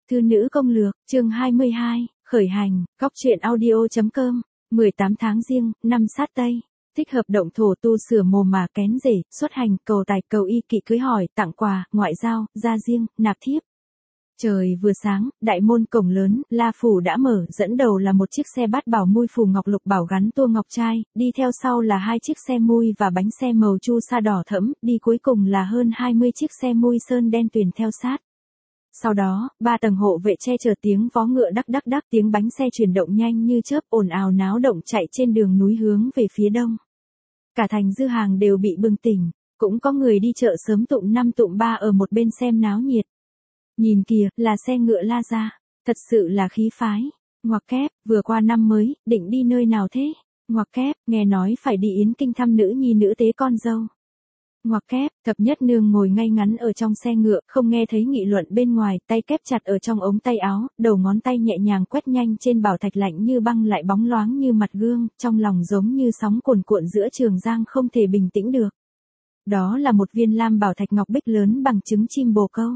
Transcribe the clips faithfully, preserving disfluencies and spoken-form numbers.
Thư nữ công lược, chương hai mươi hai, khởi hành, góc truyện audio.com, mười tám tháng Giêng, năm Sát Tây. Thích hợp động thổ tu sửa mồ mà kén rể, xuất hành, cầu tài, cầu y, kỵ cưới hỏi, tặng quà, ngoại giao, gia riêng, nạp thiếp. Trời vừa sáng, đại môn cổng lớn, La Phủ đã mở, dẫn đầu là một chiếc xe bát bảo mui phù ngọc lục bảo gắn tua ngọc trai, đi theo sau là hai chiếc xe mui và bánh xe màu chu sa đỏ thẫm, đi cuối cùng là hơn hai mươi chiếc xe mui sơn đen tuyền theo sát. Sau đó, ba tầng hộ vệ che chở tiếng vó ngựa đắc đắc đắc, tiếng bánh xe chuyển động nhanh như chớp, ồn ào náo động chạy trên đường núi hướng về phía đông. Cả thành Dư Hàng đều bị bừng tỉnh, cũng có người đi chợ sớm tụm năm tụm ba ở một bên xem náo nhiệt. Nhìn kìa, là xe ngựa La Gia, thật sự là khí phái. Ngoặc kép, vừa qua năm mới, định đi nơi nào thế? Ngoặc kép, nghe nói phải đi Yến Kinh thăm nữ nhi nữ tế con dâu. Ngoặc kép, thập nhất nương ngồi ngay ngắn ở trong xe ngựa, không nghe thấy nghị luận bên ngoài, tay kép chặt ở trong ống tay áo, đầu ngón tay nhẹ nhàng quét nhanh trên bảo thạch lạnh như băng lại bóng loáng như mặt gương, trong lòng giống như sóng cuồn cuộn giữa Trường Giang không thể bình tĩnh được. Đó là một viên lam bảo thạch ngọc bích lớn bằng trứng chim bồ câu.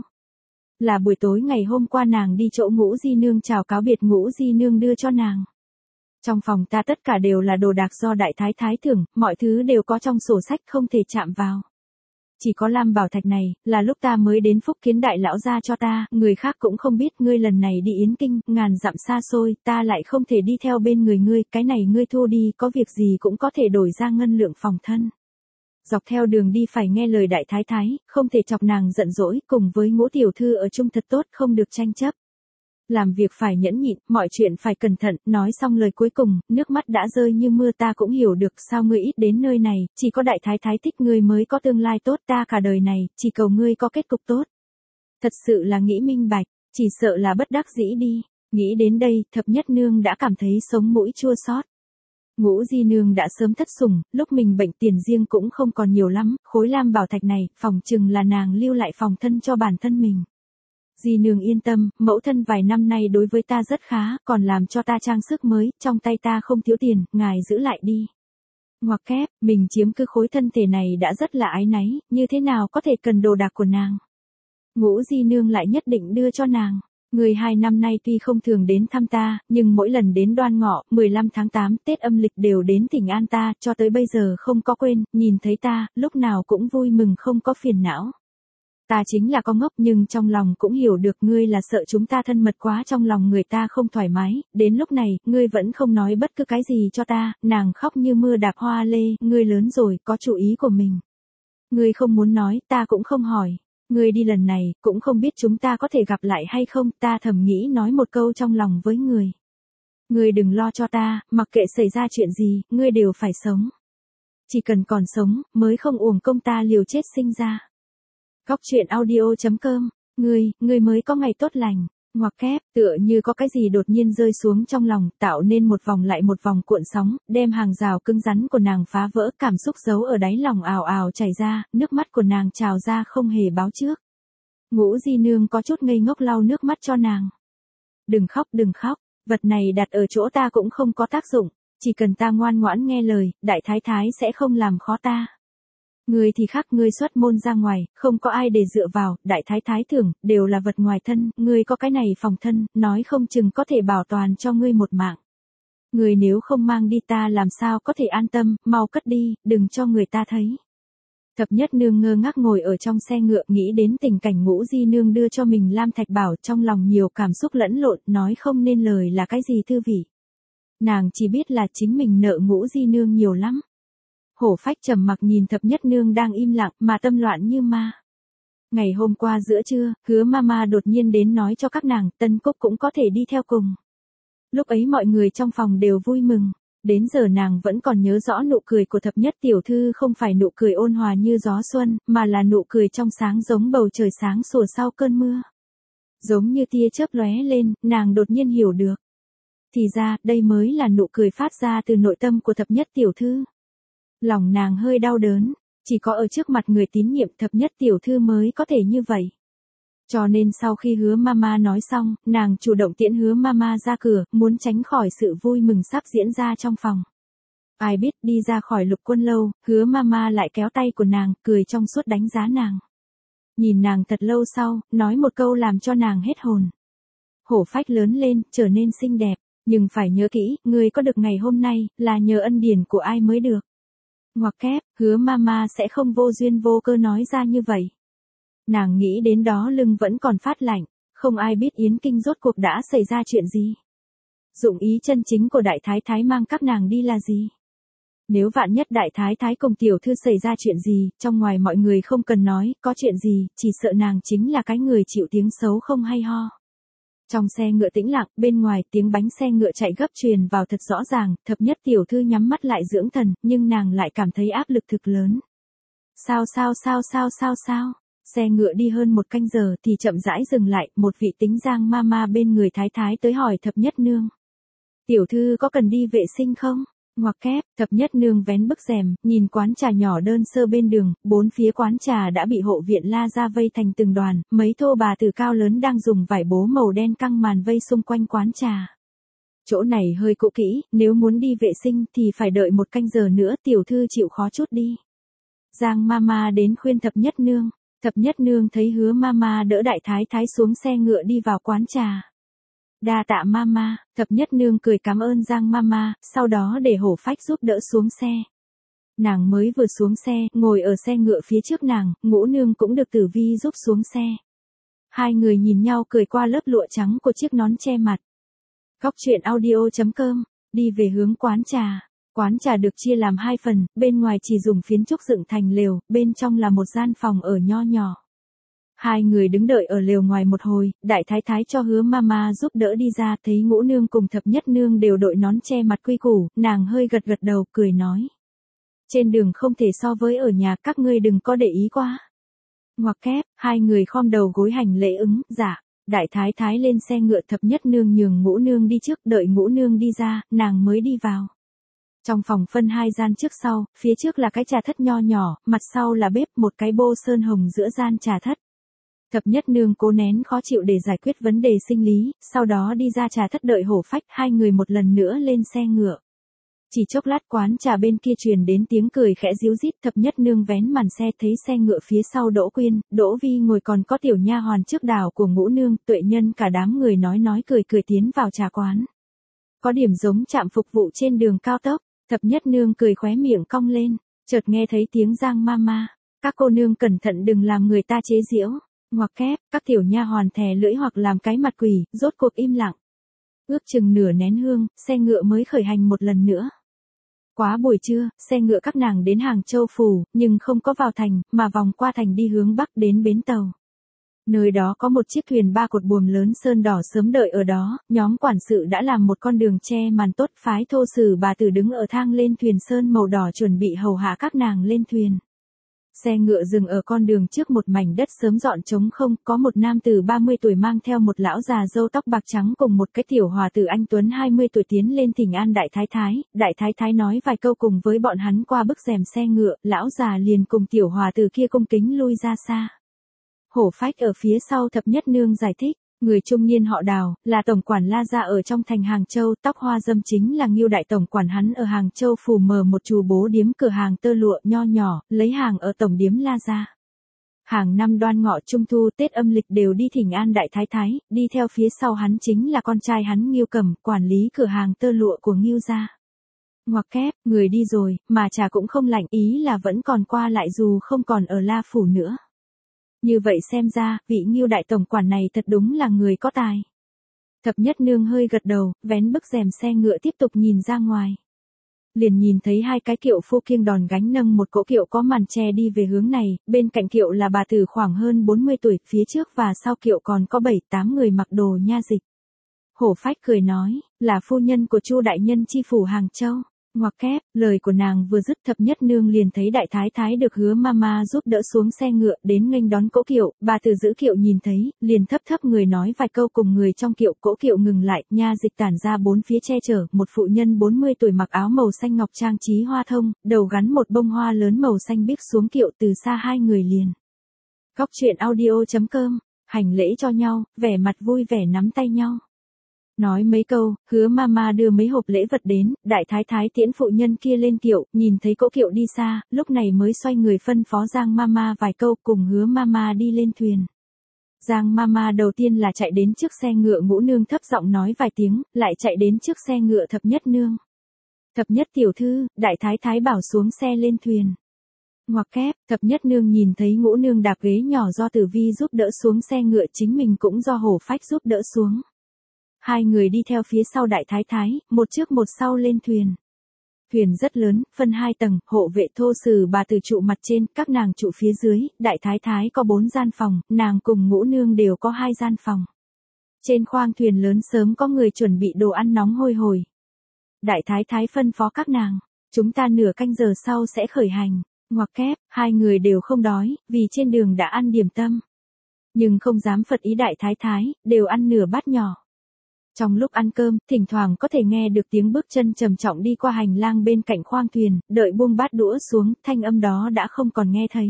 Là buổi tối ngày hôm qua nàng đi chỗ Ngũ Di Nương chào cáo biệt, Ngũ Di Nương đưa cho nàng. Trong phòng ta tất cả đều là đồ đạc do đại thái thái thưởng, mọi thứ đều có trong sổ sách không thể chạm vào. Chỉ có lam bảo thạch này, là lúc ta mới đến phúc kiến đại lão gia cho ta, người khác cũng không biết ngươi lần này đi Yến Kinh, ngàn dặm xa xôi, ta lại không thể đi theo bên người ngươi, cái này ngươi thu đi, có việc gì cũng có thể đổi ra ngân lượng phòng thân. Dọc theo đường đi phải nghe lời đại thái thái, không thể chọc nàng giận dỗi, cùng với Ngũ tiểu thư ở chung thật tốt, không được tranh chấp. Làm việc phải nhẫn nhịn, mọi chuyện phải cẩn thận, nói xong lời cuối cùng, nước mắt đã rơi như mưa. Ta cũng hiểu được sao ngươi ít đến nơi này, chỉ có đại thái thái thích ngươi mới có tương lai tốt, ta cả đời này, chỉ cầu ngươi có kết cục tốt. Thật sự là nghĩ minh bạch, chỉ sợ là bất đắc dĩ đi. Nghĩ đến đây, thập nhất nương đã cảm thấy sống mũi chua xót. Ngũ Di Nương đã sớm thất sủng, lúc mình bệnh tiền riêng cũng không còn nhiều lắm, khối lam bảo thạch này, phòng chừng là nàng lưu lại phòng thân cho bản thân mình. Di Nương yên tâm, mẫu thân vài năm nay đối với ta rất khá, còn làm cho ta trang sức mới, trong tay ta không thiếu tiền, ngài giữ lại đi. Ngoặc kép, mình chiếm cứ khối thân thể này đã rất là ái náy, như thế nào có thể cần đồ đạc của nàng. Ngũ Di Nương lại nhất định đưa cho nàng. Người hai năm nay tuy không thường đến thăm ta, nhưng mỗi lần đến Đoan Ngọ, mười lăm tháng tám, Tết âm lịch đều đến thỉnh an ta, cho tới bây giờ không có quên, nhìn thấy ta, lúc nào cũng vui mừng không có phiền não. Ta chính là có ngốc nhưng trong lòng cũng hiểu được ngươi là sợ chúng ta thân mật quá, trong lòng người ta không thoải mái, đến lúc này, ngươi vẫn không nói bất cứ cái gì cho ta, nàng khóc như mưa đạp hoa lê, ngươi lớn rồi, có chủ ý của mình. Ngươi không muốn nói, ta cũng không hỏi. Ngươi đi lần này, cũng không biết chúng ta có thể gặp lại hay không, ta thầm nghĩ nói một câu trong lòng với người. Ngươi đừng lo cho ta, mặc kệ xảy ra chuyện gì, ngươi đều phải sống. Chỉ cần còn sống, mới không uổng công ta liều chết sinh ra. Góc truyện audio.com, ngươi, ngươi mới có ngày tốt lành. Ngoặc kép, tựa như có cái gì đột nhiên rơi xuống trong lòng, tạo nên một vòng lại một vòng cuộn sóng, đem hàng rào cứng rắn của nàng phá vỡ, cảm xúc giấu ở đáy lòng ào ào chảy ra, nước mắt của nàng trào ra không hề báo trước. Ngũ Di Nương có chút ngây ngốc lau nước mắt cho nàng. Đừng khóc, đừng khóc, vật này đặt ở chỗ ta cũng không có tác dụng, chỉ cần ta ngoan ngoãn nghe lời, đại thái thái sẽ không làm khó ta. Ngươi thì khác, ngươi xuất môn ra ngoài, không có ai để dựa vào, đại thái thái thưởng, đều là vật ngoài thân, ngươi có cái này phòng thân, nói không chừng có thể bảo toàn cho ngươi một mạng. Ngươi nếu không mang đi ta làm sao có thể an tâm, mau cất đi, đừng cho người ta thấy. Thập nhất nương ngơ ngác ngồi ở trong xe ngựa, nghĩ đến tình cảnh Ngũ Di Nương đưa cho mình lam thạch bảo, trong lòng nhiều cảm xúc lẫn lộn, nói không nên lời là cái gì thư vị. Nàng chỉ biết là chính mình nợ Ngũ Di Nương nhiều lắm. Hổ Phách trầm mặc nhìn thập nhất nương đang im lặng mà tâm loạn như ma. Ngày hôm qua giữa trưa, Hứa Mama đột nhiên đến nói cho các nàng, Tân Cúc cũng có thể đi theo cùng. Lúc ấy mọi người trong phòng đều vui mừng. Đến giờ nàng vẫn còn nhớ rõ nụ cười của thập nhất tiểu thư, không phải nụ cười ôn hòa như gió xuân, mà là nụ cười trong sáng giống bầu trời sáng sủa sau cơn mưa. Giống như tia chớp lóe lên, nàng đột nhiên hiểu được. Thì ra, đây mới là nụ cười phát ra từ nội tâm của thập nhất tiểu thư. Lòng nàng hơi đau đớn, chỉ có ở trước mặt người tín nhiệm thập nhất tiểu thư mới có thể như vậy. Cho nên sau khi Hứa Mama nói xong, nàng chủ động tiễn Hứa Mama ra cửa, muốn tránh khỏi sự vui mừng sắp diễn ra trong phòng. Ai biết đi ra khỏi Lục Quân lâu, Hứa Mama lại kéo tay của nàng, cười trong suốt đánh giá nàng. Nhìn nàng thật lâu sau, nói một câu làm cho nàng hết hồn. Hổ phách lớn lên, trở nên xinh đẹp, nhưng phải nhớ kỹ, ngươi có được ngày hôm nay, là nhờ ân điển của ai mới được. Ngoặc kép, Hứa Mama sẽ không vô duyên vô cơ nói ra như vậy. Nàng nghĩ đến đó lưng vẫn còn phát lạnh, không ai biết Yến Kinh rốt cuộc đã xảy ra chuyện gì. Dụng ý chân chính của đại thái thái mang các nàng đi là gì? Nếu vạn nhất đại thái thái cùng tiểu thư xảy ra chuyện gì, trong ngoài mọi người không cần nói, có chuyện gì, chỉ sợ nàng chính là cái người chịu tiếng xấu không hay ho. Trong xe ngựa tĩnh lặng, bên ngoài tiếng bánh xe ngựa chạy gấp truyền vào thật rõ ràng, thập nhất tiểu thư nhắm mắt lại dưỡng thần, nhưng nàng lại cảm thấy áp lực thực lớn. Sao sao sao sao sao sao? Xe ngựa đi hơn một canh giờ thì chậm rãi dừng lại, một vị tính Giang Mama bên người thái thái tới hỏi thập nhất nương. Tiểu thư có cần đi vệ sinh không? Ngoặc kép, thập nhất nương vén bức rèm, nhìn quán trà nhỏ đơn sơ bên đường, bốn phía quán trà đã bị hộ viện La Gia vây thành từng đoàn, mấy thô bà từ cao lớn đang dùng vải bố màu đen căng màn vây xung quanh quán trà. Chỗ này hơi cũ kỹ, nếu muốn đi vệ sinh thì phải đợi một canh giờ nữa, tiểu thư chịu khó chút đi. Giang Mama đến khuyên thập nhất nương, thập nhất nương thấy Hứa Mama đỡ đại thái thái xuống xe ngựa đi vào quán trà. Đa tạ Mama, thập nhất nương cười cảm ơn Giang Mama, sau đó để hổ phách giúp đỡ xuống xe. Nàng mới vừa xuống xe, ngồi ở xe ngựa phía trước nàng, ngũ nương cũng được Tử Vi giúp xuống xe. Hai người nhìn nhau cười qua lớp lụa trắng của chiếc nón che mặt. Góc truyện audio chấm com, đi về hướng quán trà. Quán trà được chia làm hai phần, bên ngoài chỉ dùng phiến trúc dựng thành lều, bên trong là một gian phòng ở nho nhỏ. Hai người đứng đợi ở lều ngoài một hồi, đại thái thái cho Hứa Mama giúp đỡ đi ra, thấy ngũ nương cùng thập nhất nương đều đội nón che mặt quy củ, nàng hơi gật gật đầu, cười nói. Trên đường không thể so với ở nhà, các ngươi đừng có để ý quá. Ngoặc kép, hai người khom đầu gối hành lễ ứng, dạ. Đại thái thái lên xe ngựa, thập nhất nương nhường ngũ nương đi trước, đợi ngũ nương đi ra, nàng mới đi vào. Trong phòng phân hai gian trước sau, phía trước là cái trà thất nho nhỏ, mặt sau là bếp, một cái bô sơn hồng giữa gian trà thất. Thập nhất nương cố nén khó chịu để giải quyết vấn đề sinh lý, sau đó đi ra trà thất đợi hổ phách, hai người một lần nữa lên xe ngựa. Chỉ chốc lát quán trà bên kia truyền đến tiếng cười khẽ ríu rít, thập nhất nương vén màn xe thấy xe ngựa phía sau Đỗ Quyên, Đỗ Vi ngồi, còn có tiểu nha hoàn trước đào của ngũ nương, Tuệ Nhân, cả đám người nói nói cười cười tiến vào trà quán. Có điểm giống trạm phục vụ trên đường cao tốc, thập nhất nương cười khóe miệng cong lên, chợt nghe thấy tiếng Giang Mama, các cô nương cẩn thận đừng làm người ta chế giễu. Ngoặc kép, các tiểu nha hoàn thè lưỡi hoặc làm cái mặt quỷ, rốt cuộc im lặng. Ước chừng nửa nén hương, xe ngựa mới khởi hành một lần nữa. Quá buổi trưa, xe ngựa các nàng đến Hàng Châu phủ, nhưng không có vào thành, mà vòng qua thành đi hướng bắc đến bến tàu. Nơi đó có một chiếc thuyền ba cột buồm lớn sơn đỏ sớm đợi ở đó, nhóm quản sự đã làm một con đường che màn tốt, phái thô sử bà tử đứng ở thang lên thuyền sơn màu đỏ chuẩn bị hầu hạ các nàng lên thuyền. Xe ngựa dừng ở con đường trước một mảnh đất sớm dọn trống không, có một nam tử ba mươi tuổi mang theo một lão già râu tóc bạc trắng cùng một cái tiểu hòa tử anh tuấn hai mươi tuổi tiến lên thỉnh an đại thái thái, đại thái thái nói vài câu cùng với bọn hắn qua bức rèm xe ngựa, lão già liền cùng tiểu hòa tử kia cung kính lui ra xa. Hổ phách ở phía sau thập nhất nương giải thích. Người trung niên họ Đào, là tổng quản La Gia ở trong thành Hàng Châu, tóc hoa dâm chính là Ngưu đại tổng quản, hắn ở Hàng Châu phủ mở một chùa bố điếm cửa hàng tơ lụa nho nhỏ, lấy hàng ở tổng điếm La Gia. Hàng năm Đoan Ngọ Trung Thu Tết âm lịch đều đi thỉnh an đại thái thái, đi theo phía sau hắn chính là con trai hắn Ngưu Cẩm, quản lý cửa hàng tơ lụa của Ngưu gia. Ngoặc kép, người đi rồi, mà trà cũng không lạnh, ý là vẫn còn qua lại dù không còn ở La phủ nữa. Như vậy xem ra, vị Ngưu đại tổng quản này thật đúng là người có tài. Thập nhất nương hơi gật đầu, vén bức rèm xe ngựa tiếp tục nhìn ra ngoài. Liền nhìn thấy hai cái kiệu phu kiêng đòn gánh nâng một cỗ kiệu có màn che đi về hướng này, bên cạnh kiệu là bà tử khoảng hơn bốn mươi tuổi, phía trước và sau kiệu còn có bảy tám người mặc đồ nha dịch. Hổ phách cười nói, là phu nhân của Chu đại nhân chi phủ Hàng Châu. Ngoặc kép, lời của nàng vừa dứt, thập nhất nương liền thấy đại thái thái được Hứa Mama giúp đỡ xuống xe ngựa đến nghênh đón cỗ kiệu, bà tử giữ kiệu nhìn thấy, liền thấp thấp người nói vài câu cùng người trong kiệu, cỗ kiệu ngừng lại, nha dịch tản ra bốn phía che chở, một phụ nhân bốn mươi tuổi mặc áo màu xanh ngọc trang trí hoa thông, đầu gắn một bông hoa lớn màu xanh biếc xuống kiệu, từ xa hai người liền. Góc truyện audio chấm com, hành lễ cho nhau, vẻ mặt vui vẻ nắm tay nhau. Nói mấy câu, Hứa Mama đưa mấy hộp lễ vật đến, đại thái thái tiễn phụ nhân kia lên kiệu, nhìn thấy cỗ kiệu đi xa, lúc này mới xoay người phân phó Giang Mama vài câu cùng Hứa Mama đi lên thuyền. Giang Mama đầu tiên là chạy đến trước xe ngựa Ngũ Nương thấp giọng nói vài tiếng, lại chạy đến trước xe ngựa Thập Nhất Nương. Thập Nhất tiểu thư, đại thái thái bảo xuống xe lên thuyền. Ngoặc kép, Thập Nhất Nương nhìn thấy Ngũ Nương đạp ghế nhỏ do Tử Vi giúp đỡ xuống xe ngựa, chính mình cũng do Hổ Phách giúp đỡ xuống. Hai người đi theo phía sau đại thái thái, một trước một sau lên thuyền. Thuyền rất lớn, phân hai tầng, hộ vệ thô sử bà tử trụ mặt trên, các nàng trụ phía dưới, đại thái thái có bốn gian phòng, nàng cùng Ngũ Nương đều có hai gian phòng. Trên khoang thuyền lớn sớm có người chuẩn bị đồ ăn nóng hôi hổi. Đại thái thái phân phó các nàng, chúng ta nửa canh giờ sau sẽ khởi hành. Ngoặc kép, hai người đều không đói, vì trên đường đã ăn điểm tâm. Nhưng không dám phật ý đại thái thái, đều ăn nửa bát nhỏ. Trong lúc ăn cơm, thỉnh thoảng có thể nghe được tiếng bước chân trầm trọng đi qua hành lang bên cạnh khoang thuyền, đợi buông bát đũa xuống, thanh âm đó đã không còn nghe thấy.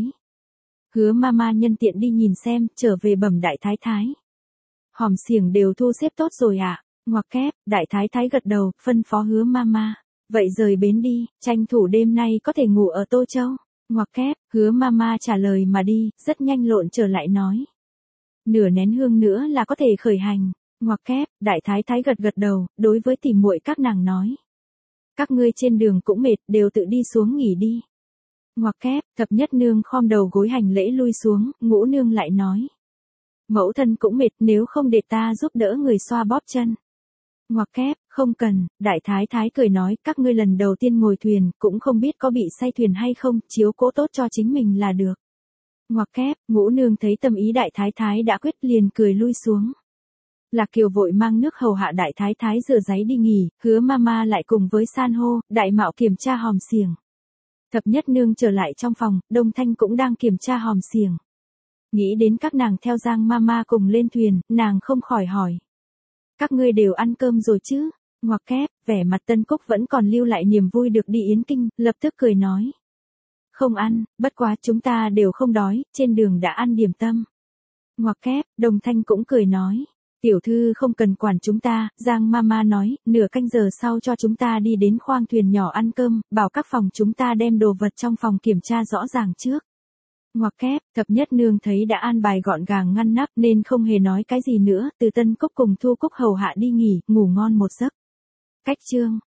Hứa Mama nhân tiện đi nhìn xem, trở về bẩm đại thái thái. Hòm xiềng đều thu xếp tốt rồi ạ. À? Ngoặc kép, đại thái thái gật đầu, phân phó Hứa Mama. Vậy rời bến đi, tranh thủ đêm nay có thể ngủ ở Tô Châu. Ngoặc kép, Hứa Mama trả lời mà đi, rất nhanh lộn trở lại nói. Nửa nén hương nữa là có thể khởi hành. Ngoặc kép, đại thái thái gật gật đầu, đối với tỉ muội các nàng nói. Các ngươi trên đường cũng mệt, đều tự đi xuống nghỉ đi. Ngoặc kép, Thập Nhất Nương khom đầu gối hành lễ lui xuống, Ngũ Nương lại nói. Mẫu thân cũng mệt, nếu không để ta giúp đỡ người xoa bóp chân. Ngoặc kép, không cần, đại thái thái cười nói, các ngươi lần đầu tiên ngồi thuyền, cũng không biết có bị say thuyền hay không, chiếu cố tốt cho chính mình là được. Ngoặc kép, Ngũ Nương thấy tâm ý đại thái thái đã quyết liền cười lui xuống. Lạc Kiều vội mang nước hầu hạ đại thái thái rửa giấy đi nghỉ, Hứa Mama lại cùng với san hô, đại mạo kiểm tra hòm xiềng. Thập Nhất Nương trở lại trong phòng, Đông Thanh cũng đang kiểm tra hòm xiềng. Nghĩ đến các nàng theo Giang Mama cùng lên thuyền, nàng không khỏi hỏi. Các ngươi đều ăn cơm rồi chứ? Ngoặc kép, vẻ mặt Tân Cúc vẫn còn lưu lại niềm vui được đi Yến Kinh, lập tức cười nói. Không ăn, bất quá chúng ta đều không đói, trên đường đã ăn điểm tâm. Ngoặc kép, Đồng Thanh cũng cười nói. Tiểu thư không cần quản chúng ta, Giang Mama nói, nửa canh giờ sau cho chúng ta đi đến khoang thuyền nhỏ ăn cơm, bảo các phòng chúng ta đem đồ vật trong phòng kiểm tra rõ ràng trước. Ngoặc kép, Thập Nhất Nương thấy đã an bài gọn gàng ngăn nắp nên không hề nói cái gì nữa, từ Tân Cúc cùng Thu Cúc hầu hạ đi nghỉ, ngủ ngon một giấc. Cách chương